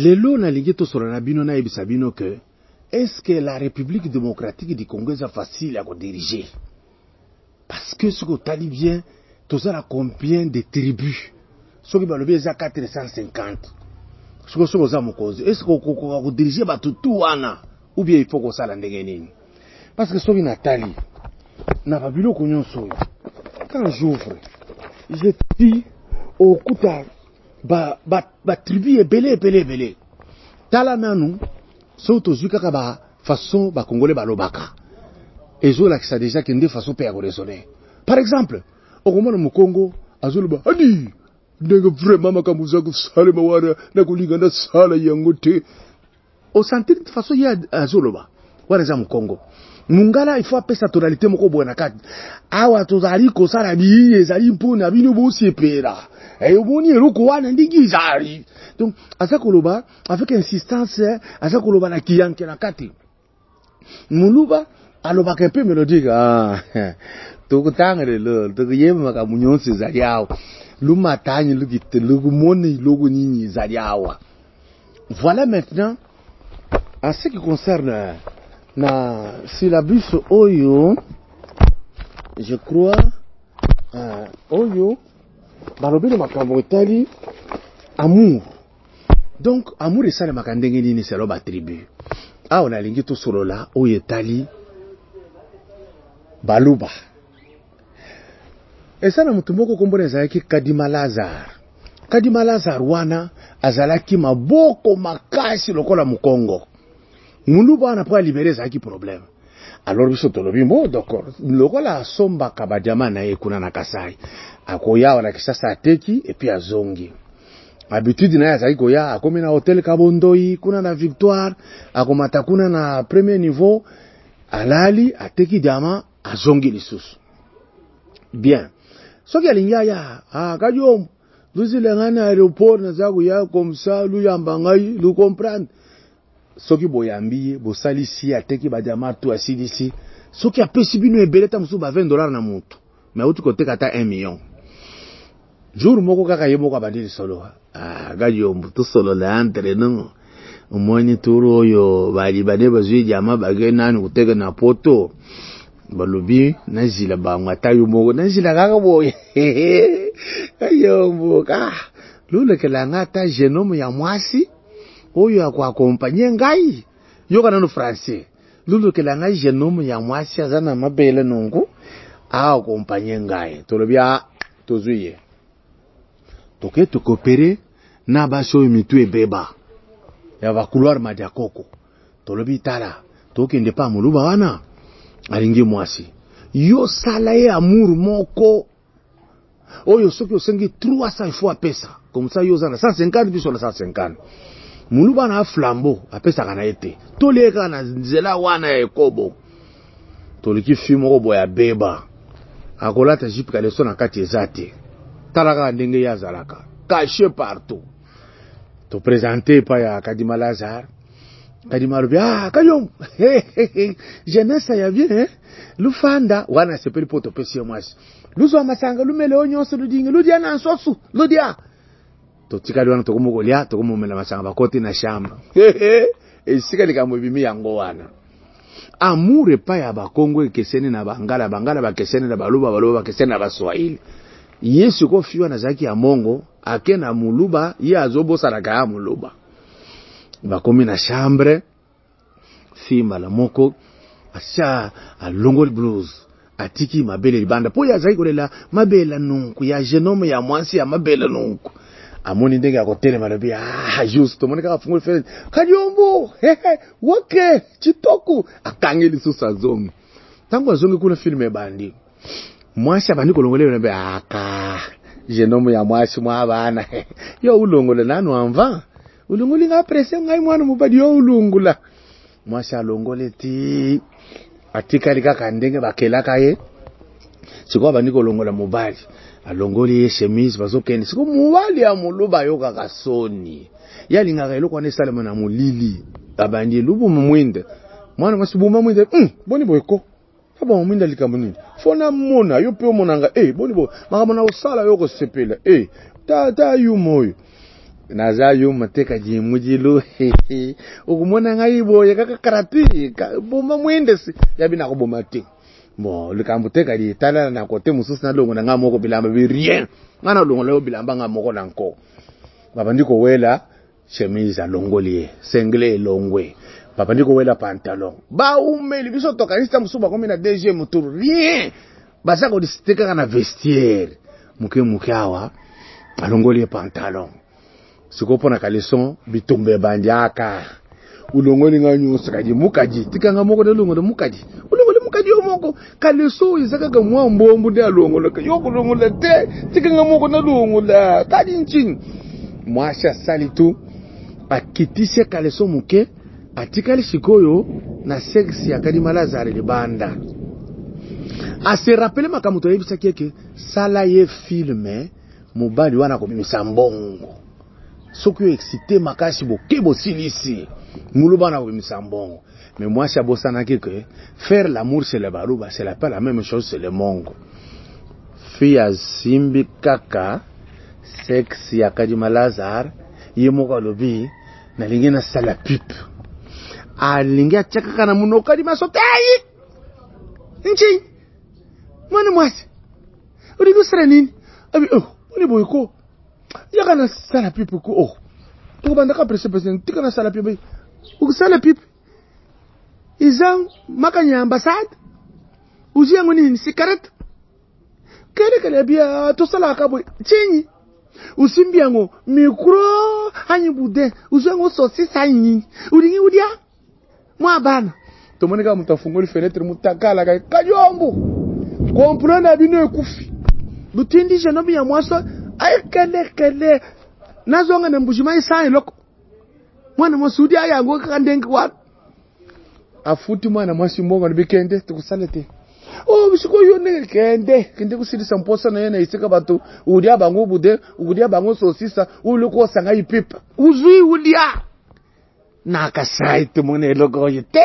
lelo na lingi to solo na bino na ebisa bino que est-ce que la République démocratique du Congo est facile à diriger? Parce que ce que tu bien, tu as combien de tribus? Ce qui va le bien, c'est 450. Ce que tu as mon cause. Est-ce que tu vas diriger tout wana? Ou bien il faut que ça l'en dégaine? Parce que ce qui Nathalie, n'a pas vu le cognon soy. Quand j'ouvre, je dis au kuta, tribu est belé. Tala nanu, sauto zukaka ba façon ba congolais ba lobaka. Et je là que ça déjà qu'il y a des façons pour raisonner. Par exemple, au Rwanda mu Congo, azuluba ani ndenge vraiment makamuza ku sale mawara na kulinga na sala yangote. Au sentir de façon ya azuluba. Wala za mu Congo. Mungala il faut appeler sa tonalité moko bwana kati. Awa tozali ko sala biye ezali mpona bino bo sepera. Et omoni eloko wana ndiki zali. Donc azakoloba avec insistance azakoloba na kiyanke na kati. Muluba aloba kepe mélodique tokutangere lo tokuyema kamunyonsi zaliao lumatanyi lukite lukumoni lukunini zaliawa. Voilà maintenant en ce qui concerne na syllabus oyo, je crois oyo balobele makambo etali amour. Donc amour esale makandenge nini selo ba tribu awa na lingi to solola oyo etali baluba. Esana mutu moko kombona ezalaki Kadima Lazar wana azalaki maboko makasi lokola mukongo. Muluba wana po libéré ezalaki problème. Alors biso tolobi mo d'accord. Lokola asomba kabadiama na ye kuna na Kasai. Akoya wana kisasa ateki et puis azongi. Habitude na yazaki koya akomi na hotel Kabondoi kuna na Victoire, akomata kuna na premier niveau, alali ateki diama azongi lisusu. Bien. Soki alinga ya kajom luzilengana aéroport na zaku ya comme ça lu yambangai lu comprendre. Soki boyambi bosalisi ateki badiama tu asidisi. Soki apesi bino ebeleta musu ba $20 na mutu. Mais uti kote kata 1 million. Jour moko kaka ye moko abandili solo. Gajo mbuto solo la entre no. Umoni turo yo bali bane bazwi jama bagena ni kuteka na poto. Balobi nazila ba ngatayo moko nazila kaka boye. Ayo mboka. Lule kela ngata genome ya mwasi oyo akwa akompanye ngai. Yo kana no français. Lule kela ngai genome ya mwasi azana mabele nongo. Akompanye ngai. Tolobia tozuye. Toke to coopérer na baso mitu ebeba ya ba couloir madiakoko tolobi tala toke ndepa muluba wana alingi mwasi yo sala ye amour moko oyo soki osengi 300 fois pesa comme ça yo zana 150 biso na 150 muluba na flambeau apesa kana ete toleka na nzela wana ekobo toliki fimo boya beba akolata jipka leso na kati ezate talaka ndenge ya zalaka caché partout to présenter pa ya Kadima Lazar Kadima lobi kayom jeunesse ya bien lufanda wana sepeli poto pesi mwasi luzo masanga lumele onyonso ludinga ludia na nsosu ludia to tikali wana to komogolia to komomela masanga bakoti na shamba esika likambo bimi yango wana amour pa ya bakongo ekeseni na bangala bakeseni na baluba bakeseni na baswahili. Yesu ko fiwa na zaki ya mongo akena muluba ye azobo saraka ya muluba bakomi na chambre fima la moko asha alongol blues atiki mabele libanda po ya zaki kolela mabela nunku ya genome ya mwansi ya mabela nunku amoni ndenge akotele malobi juste monika afungule fele kajombo woke chitoku akangeli susa zongi tangu azongi kuna filme bandi mwasi abandi kolongole na aka genome ya mwasi mwa bana yo ulongole nanu anva ulongole nga presse ngai mwana mubadi yo ulungula mwasi alongole ti atika lika ndenge bakelaka ye siko abandi kolongola mubali alongole ye chemise bazokende siko mubali ya muluba yo kaka soni yalinga ka eloko ne salama na mulili abandi lubu mumwinde mwana masibuma mwinde boni boyko Kaba mwinda likambo nini? Fona mona yo pe monanga boni bo makambo na osala yo ko sepela ta yu moyo. naza yo mateka jimujilu ukumona ngaibo yaka karati bomba mwendesi yabina ko bomba te bon likambuteka di tala na kote mususu na longo na ngamoko bilamba bi rien ngana longo leo bilamba ngamoko nanko baba ndiko wela chemise a longolie sengle longwe baba ndiko wela pantalon ba umeli biso tokanista musuba komi na deuxième tour rien basa ko disiteka na vestiaire muke awa alongolie pantalon sikopo na kaleson bitumbe bandiaka ulongoli nganyu sakaji mukaji tikanga moko de longo de mukaji ulongoli mukaji omoko kaleso izaka ga mwambo mbude alongola yoko longola te tikanga moko na longola tadi nchin mwasha salitu akitise kaleso muke atikali shikoyo na seksi ya Kadima Lazare libanda ase rappele makamuto yebisa keke sala ye filme mobali wana ko bimisa mbongo soki excité makasi bokebo silisi muluba na ko bimisa mbongo mais moi ça bosana que faire l'amour c'est le baluba c'est pas la même chose c'est le mongo fia simbi kaka sexe ya Kadima Lazare yemoko lobi na lingena sala pipe alingia chaka kana muno Kadima sotai nchi mwana mwasi urigusira nini abi uni boyko yaka na sala pipe ko tukubanda ka presse tika na sala pipe ukusala pipe izang makanya ambassade uzi yangu nini cigarette kele bia to sala ka boy chinyi usimbi yango micro hanyi bude uzi yangu sosi sanyi uringi udia mwa bana to monika mutafungoli fenêtre mutakala ka kajombo comprendre bino ekufi butindi jenobi ya mwaso ay kele nazonga na mbujima isa loko mwana mwasudi aya ngo kandengi wa afuti mwana mwasi mbongo nibikende tukusalete bisiko yone kende kusidisa mposa na yena isika batu udia bango bude udia bango sosisa uliko sanga ipipa uzui udia na kasai tumone loko yete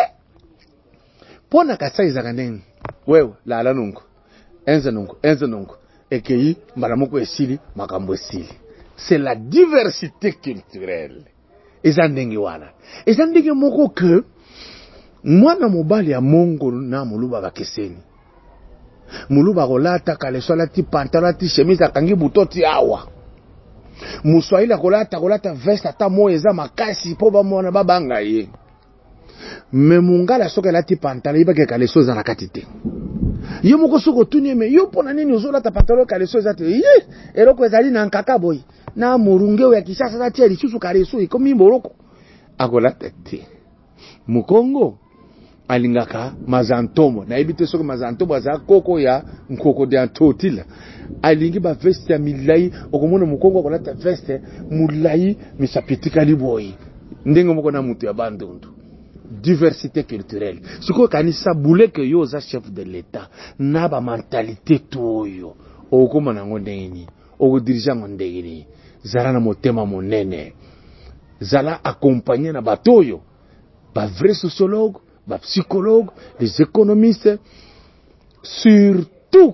pona kasai zakaneng wewe lala nungu enze nungu ekei maramoko esili makambo esili c'est la diversité culturelle ezandenge wana ezandenge moko que mwana mobali ya mongo na muluba bakeseni muluba kolata kalesola ti pantalon ti chemise akangi butoti awa muswahili kolata veste ata mo eza makasi po bamona babanga ye me mungala soka lati pantalon ibake kaleso za na katite yo moko soko tuni me yo pona nini ozolata pantalon kaleso za te eloko ezali na nkaka boy na murunge ya Kishasa za tia lisusu kaleso ikomi mboroko akolata te mukongo alingaka mazantomo na ebite soko mazantomo za koko ya nkoko de antotila alingi ba veste ya milai okomona mukongo akolata veste mulai misapitika liboyi ndenge moko na mutu ya bandundu diversité culturelle siko kanisa bouleke yo za chef de l'état na ba mentalité toyo okoma na ngondeni okodirija ngondeni zala na motema monene zala accompagné na batoyo ba vrai sociologue ba psychologue les économistes surtout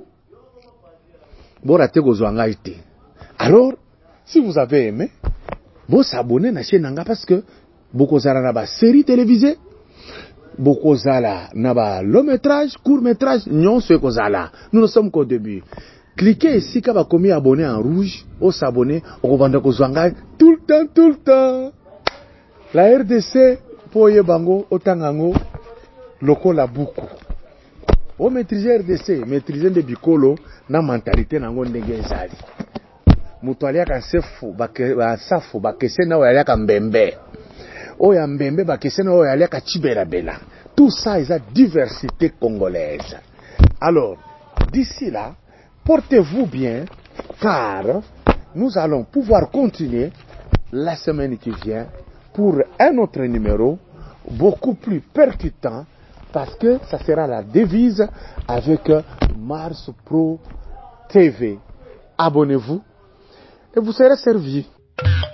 bora te kozwanga ite alors si vous avez aimé vous s'abonnez na chaîne nanga parce que beaucoup zala na ba série télévisée beaucoup zala na ba long métrage court métrage non ce que zala nous ne sommes qu'au début cliquez ici quand va commis abonné en rouge ou s'abonner on va kozwanga tout le temps la RDC pour yebango otangango lokola buku o maîtriser RDC maîtriser de bikolo na mentalité nango ndenge ezali mutu aliaka sefu ba safu bakese na oya aliaka mbembe oya mbembe bakese na oya aliaka chibela bela tout ça est la diversité congolaise. Alors d'ici là portez-vous bien car nous allons pouvoir continuer la semaine qui vient pour un autre numéro beaucoup plus percutant parce que ça sera la devise avec Mars Pro TV. Abonnez-vous et vous serez servi.